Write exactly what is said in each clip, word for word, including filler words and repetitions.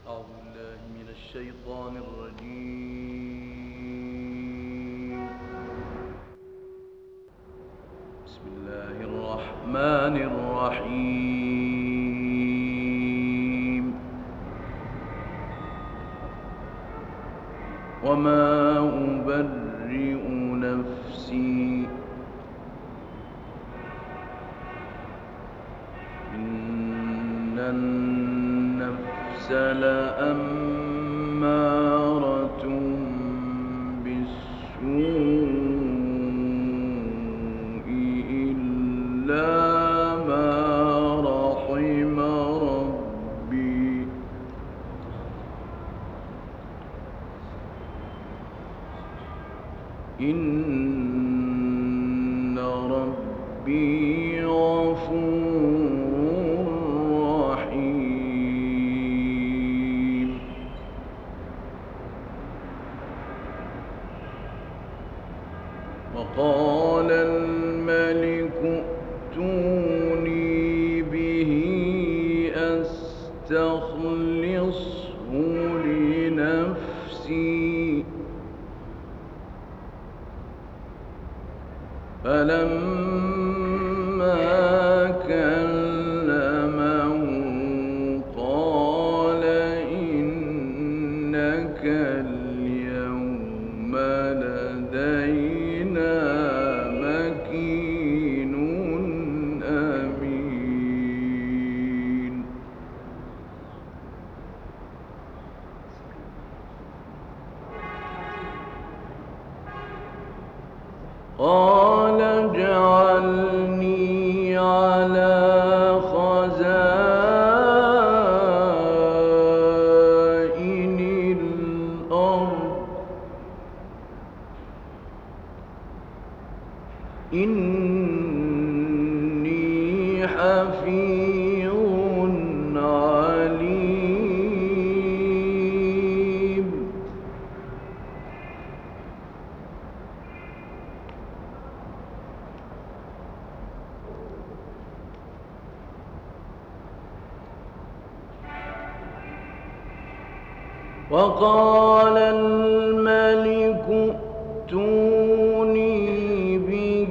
أعوذ بالله من الشيطان الرجيم. بسم الله الرحمن الرحيم. وما أبرئ نفسي إن النفس لأمارة بالسوء إلا ما رحم ربي إن ربي غفور رحيم. وقال الملك ائتوني به أستخلصه لنفسي فلما كلمه قال إنك اليوم لدينا مكين أمين. قال اجعلني على خزائن الأرض إني حفيظ عليم. وقال الملك ائتوني به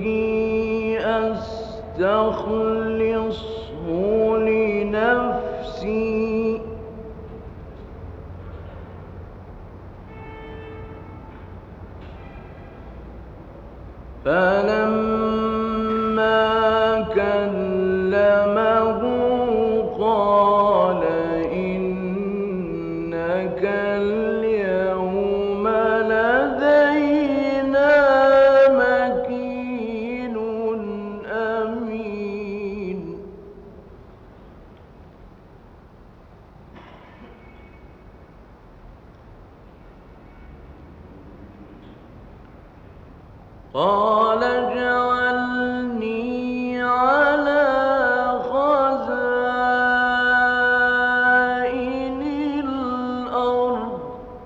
أستخلصه لنفسي فلما كلمه قال إنك اليوم لدينا مكين أمين. قال اجعلني على خزائن الأرض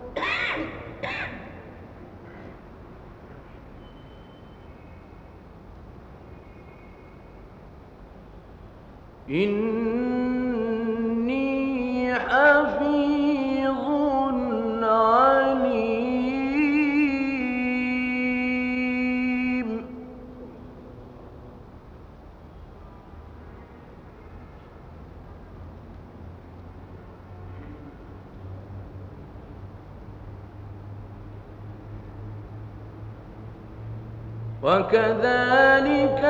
إني حفيظ عليم. وكذلك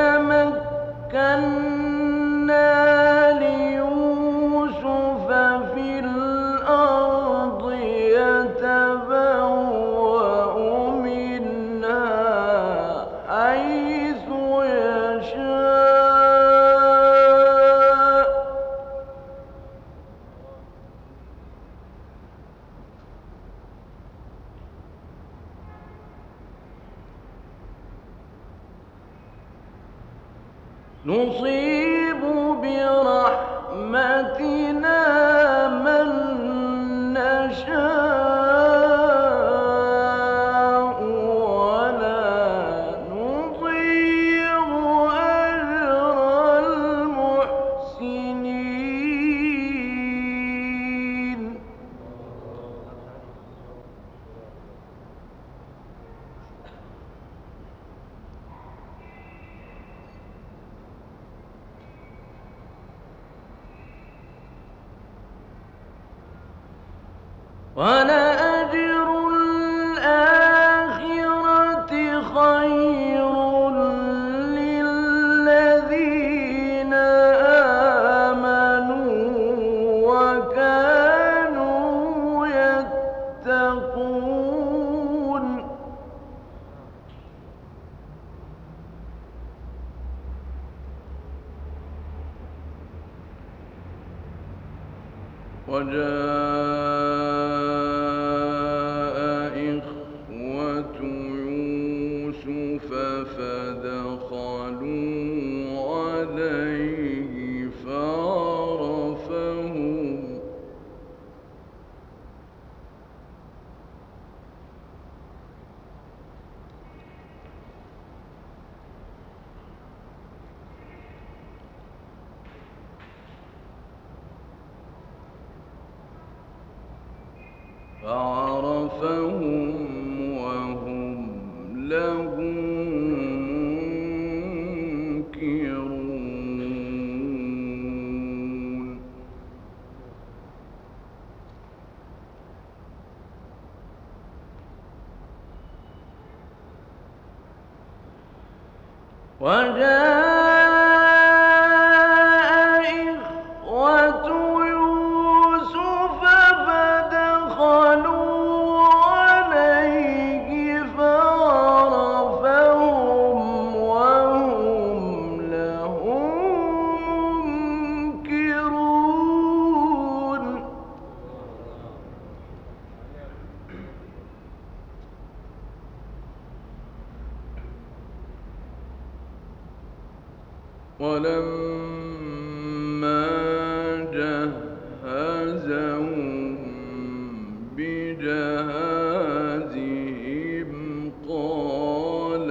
مكنا ليوسف في الأرض يتبوأ منها حيث يشاء نصيب برحمتنا من نشاء ولا نضيع أجر المحسنين. وَلَأَجْرُ الْآخِرَةِ خَيْرٌ لِّلَّذِينَ آمَنُوا وَكَانُوا يَتَّقُونَ وَجَاءَ إِخْوَةُ يُوسُفَ فَدَخَلُوا عَلَيْهِ فَعَرَفَهُمْ فَعَرَفَهُمْ وَهُمْ لَهُ مُنكِرُونَ وَجَاءَ إِخْوَةُ يُوسُفَ فَدَخَلُوا عَلَيْهِ فَعَرَفَهُمْ وَهُمْ لَهُ مُنكِرُونَ وَلَمَّا جَهَّزَهُم بِجَهَازِهِمْ قَالَ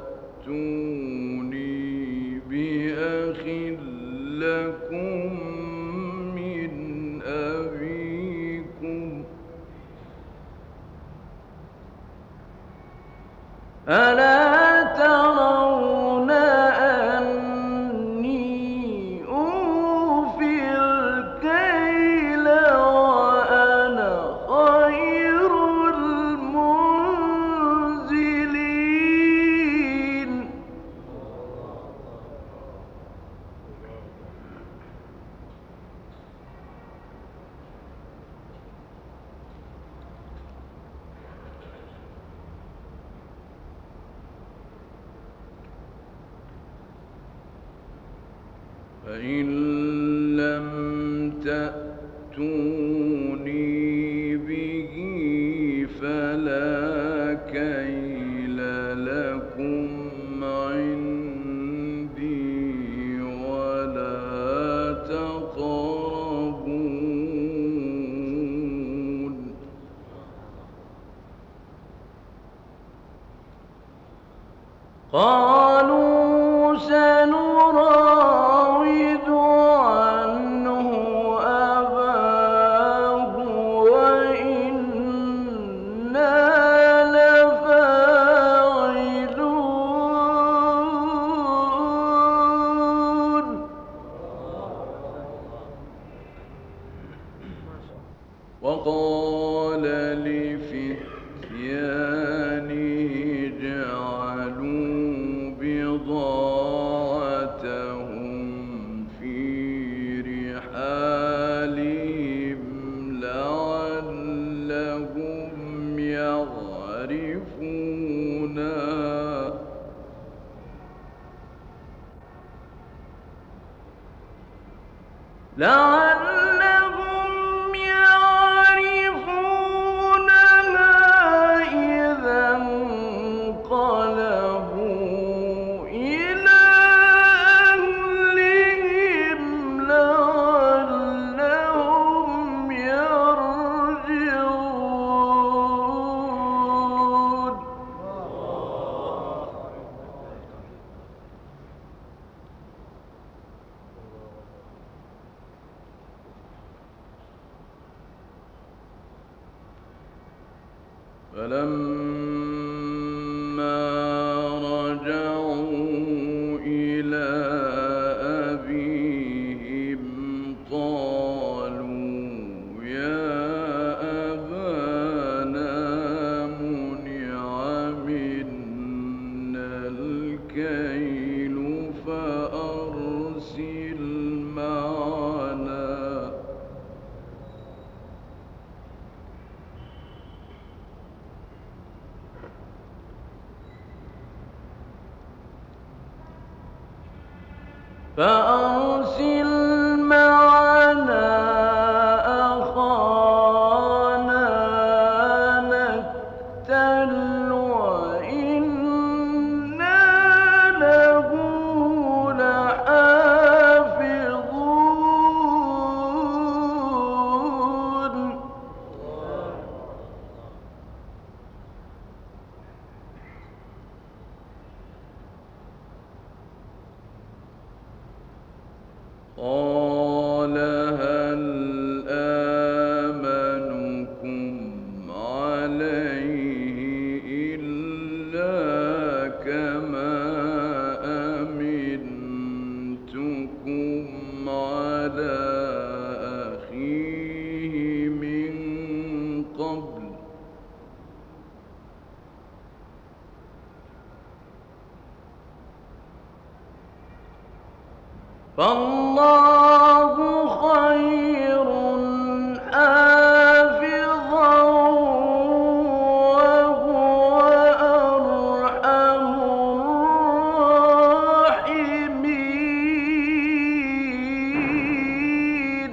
ائْتُونِي بِأَخٍ لَّكُم مِّنْ أَبِيكُمْ ۚ أَلَا تَرَوْنَ أَنِّي أُوفِي الْكَيْلَ وَأَنَا خَيْرُ الْمُنزِلِينَ فَإِن لَّمْ تَأْتُونِي بِهِ فَلَا كَيْلَ لَكُمْ عِندِي وَلَا تَقْرَبُونِ قَالُوا سَنُرَاوِدُ عَنْهُ أَبَاهُ وَإِنَّا لَفَاعِلُونَ وَقَالَ لِفِتْيَانِهِ اجْعَلُوا بِضَاعَتَهُمْ فِي رِحَالِهِمْ لَعَلَّهُمْ يَعْرِفُونَهَا لَعَلَّهُمْ يَعْرِفُونَهَا إِذَا انقَلَبُوا إِلَىٰ أَهْلِهِمْ لَعَلَّهُمْ يَرْجِعُونَ فَلَمَّا رَجَعُوا إِلَىٰ أَبِيهِمْ قَالُوا يَا أَبَانَا فأرسل معنا أخانا نكتل وإنا له لحافظون قال هل آمنكم عليه إلا كما أمنتكم على أخيه من قبل فالله خير حافظا وهو أرحم الراحمين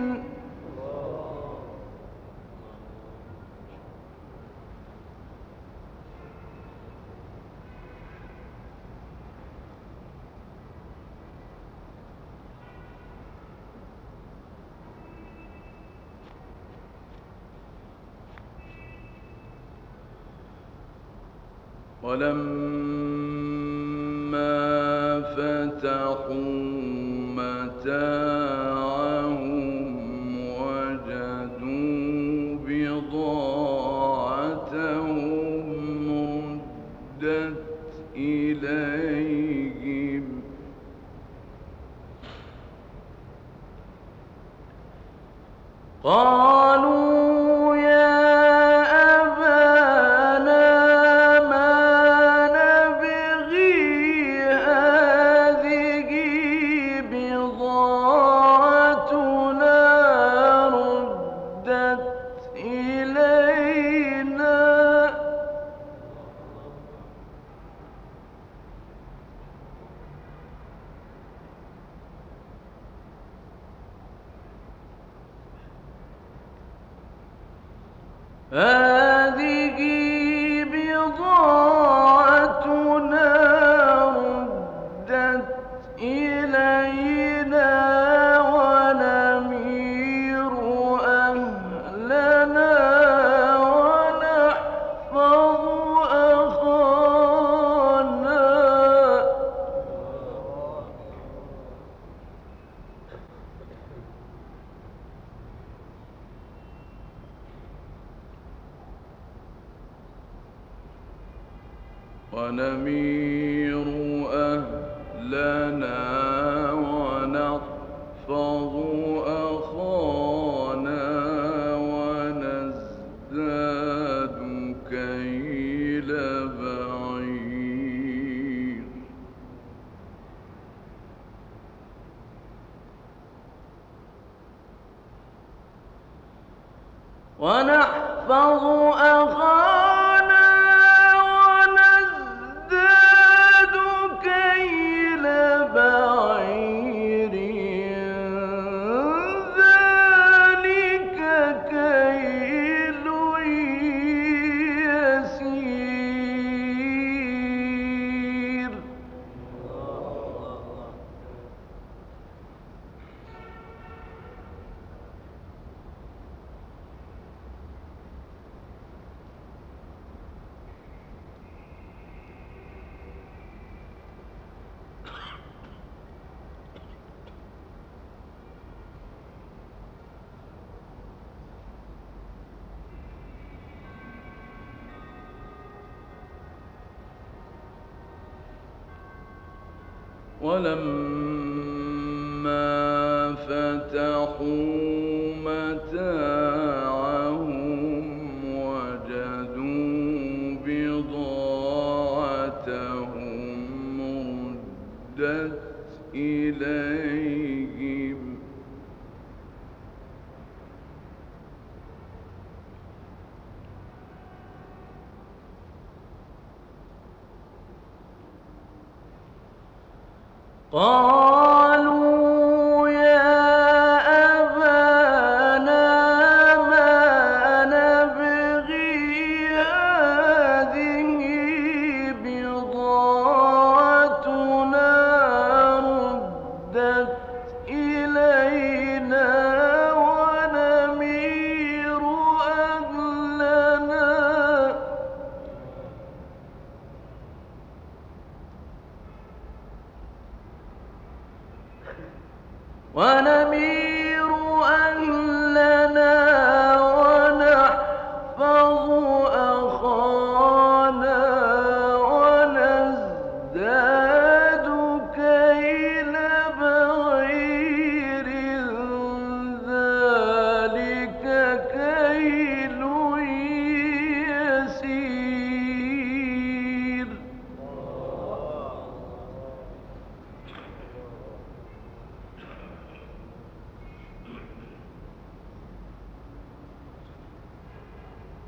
ولما فتحوا متاعهم وجدوا بضاعتهم ردت إليهم قالوا يا أبانا ما نبغي هذه بضاعتنا ردت إلينا هذه بضاعتنا ردت إلينا ونمير أهلنا ونحفظ أخانا ونمير أهلنا ونحفظ أخانا ونزداد كيل بعير ونحفظ أخانا ونزداد كيل بعير ذلك كيل يسير ولما فتحوا متاعهم وجدوا بضاعتهم ردت إليهم قالوا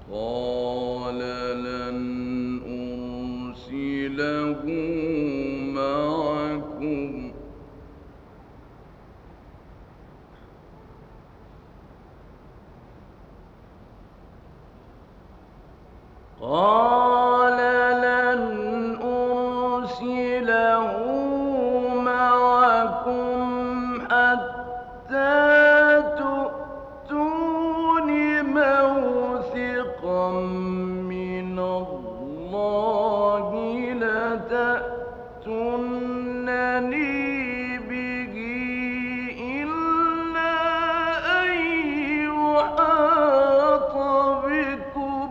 قال لن أرسله معكم قال لن أرسله معكم حتى تؤتون موثقا من الله لتأتونني به إلا أن يحاط بكم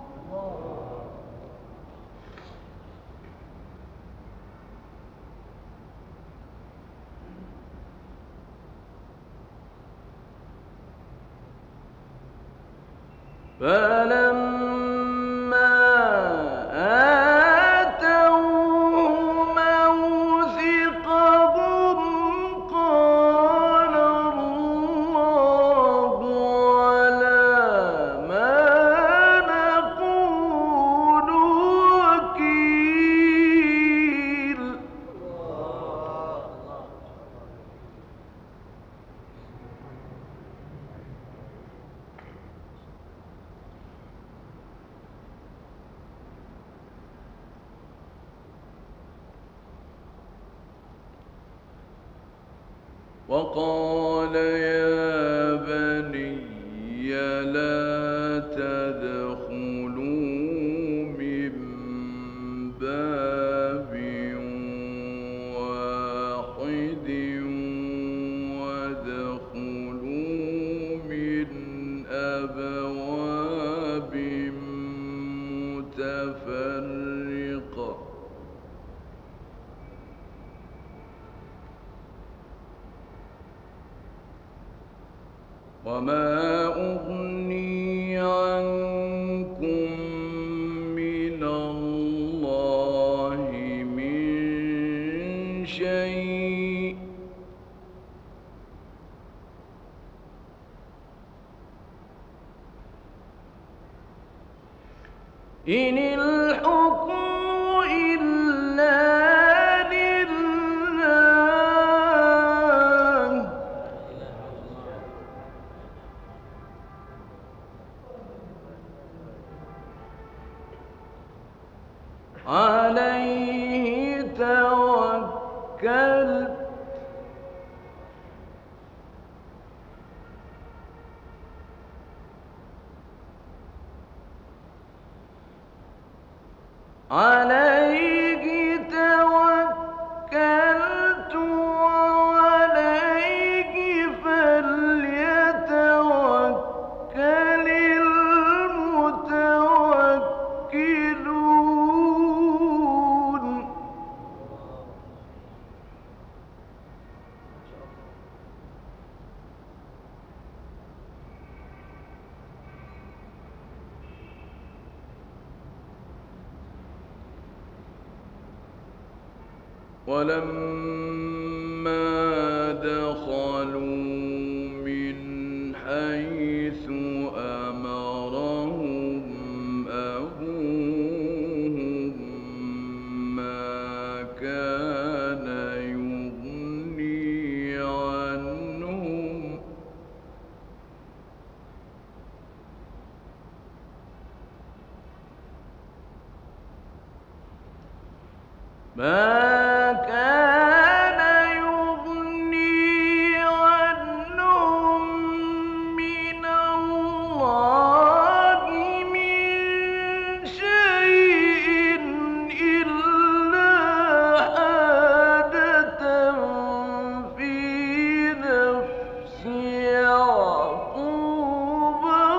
فلما آتوه موثقهم قال الله على ما نقول وكيل. وقال يا بني لا تدخلوا من باب واحد وادخلوا من أبواب متفرقة وما أغني عنكم من الله من شيء إن الحكم إلا عليه توكلت عليه توكلت وعليه فليتوكل المتوكلون. ولما دخلوا من حيث أمرهم أبوهم ما كان يغني عنهم ما كان يغني عنهم من الله من شيء إلا حاجة في نفس يعقوب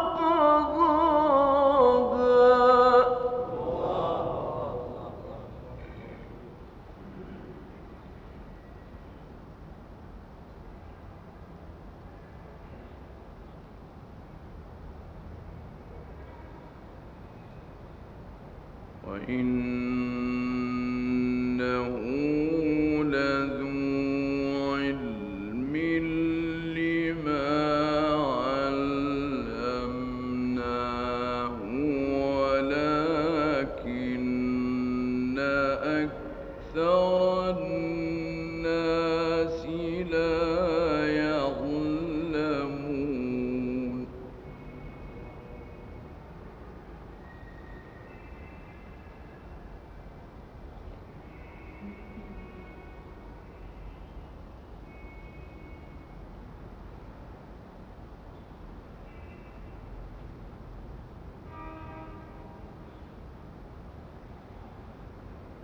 قضاها وإنه لذو علم لما علمناه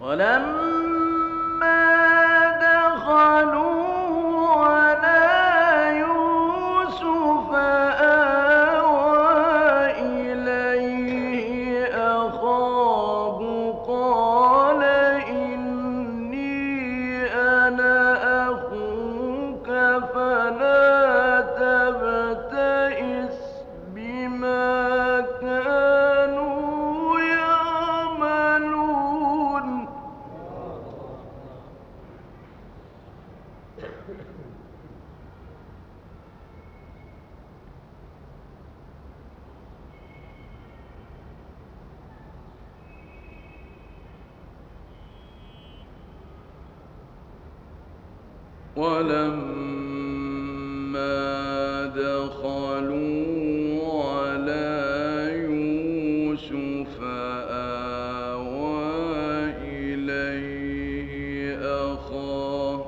ولما دخلوا على يوسف آوى إليه أخاه قال إني أنا أخوك فلا تبتئس بما كانوا يعملون ولما دخلوا على يوسف آوى إليه أخاه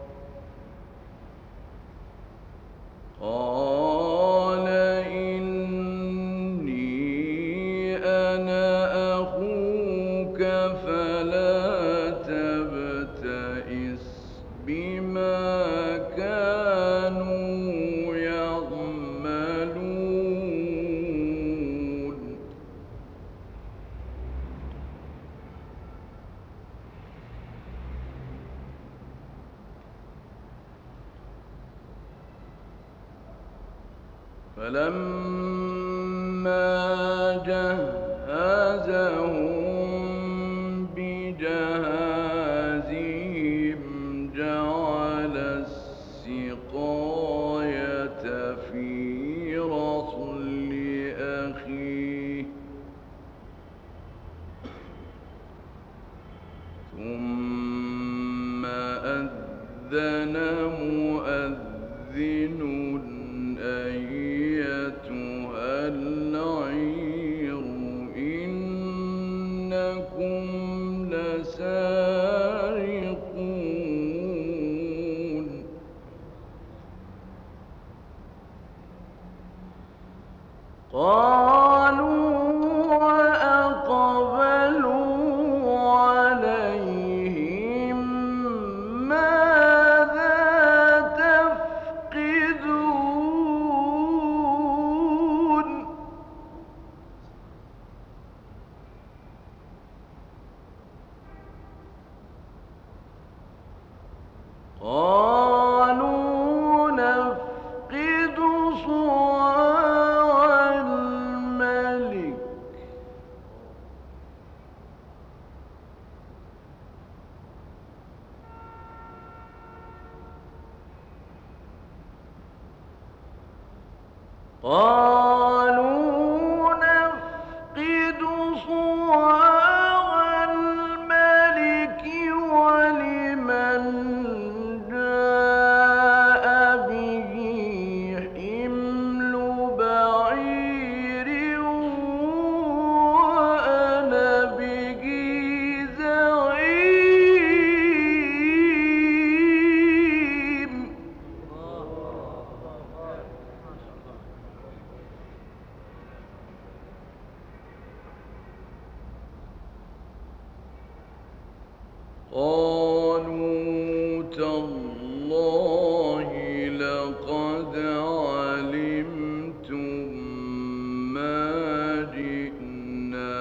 قال إني أنا أخوك فلا تبتئس بما كانوا يعملون فلما جهزهم بجهازهم جعل السقاية في رحل أخيه ثم أذن مؤذن أيتها العير إنكم لسارقون قالوا وأقبلوا عليهم ماذا تفقدون قالوا نفقد صواع الملك قالوا نفقد صواع الملك ولمن جاء به حمل بعير وأنا به زعيم قالوا تالله لقد علمتم ما جئنا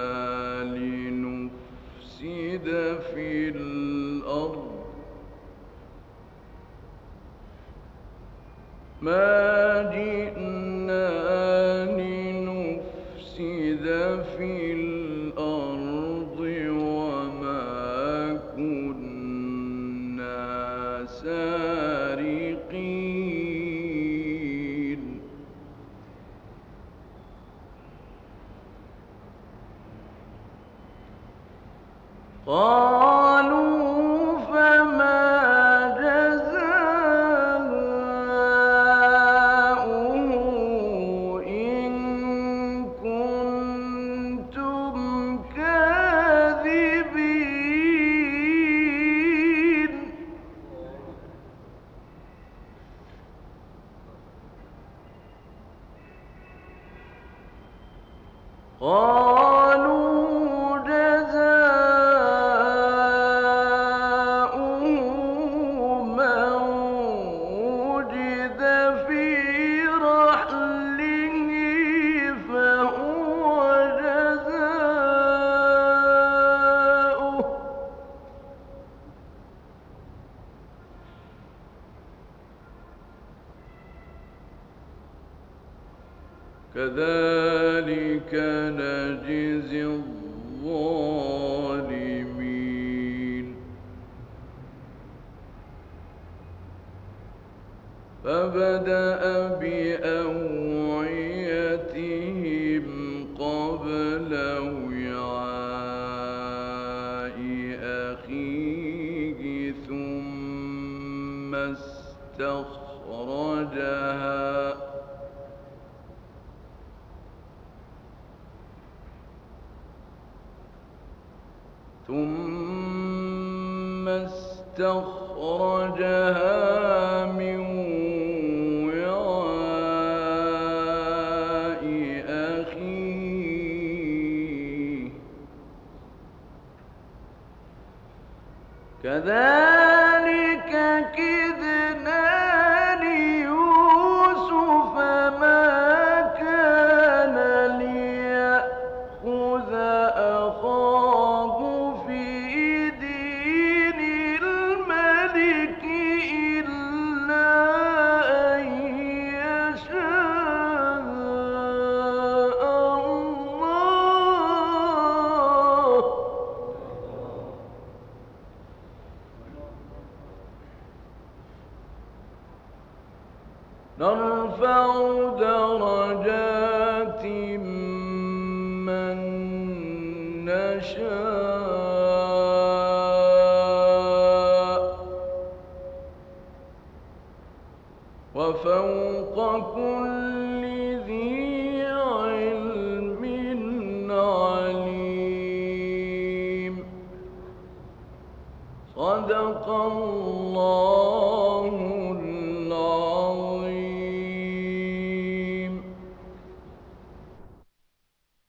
لنفسد في الأرض ما جئنا لنفسد في الأرض وما كنا سارقين قالوا فما جزاؤه إن كنتم كاذبين قالوا جزاؤه كذلك نجزي الظالمين فبدأ بأوعيتهم قبل وعاء أخيه ثم استخرجها ثم استخرجها من وعاء أخيه كذلك كدنا ليوسف ما كان ليأخذ أخاه في دين الملك إلا أن يشاء الله نرفع درجات من نشاء وفوق كل ذي علم عليم صدق الله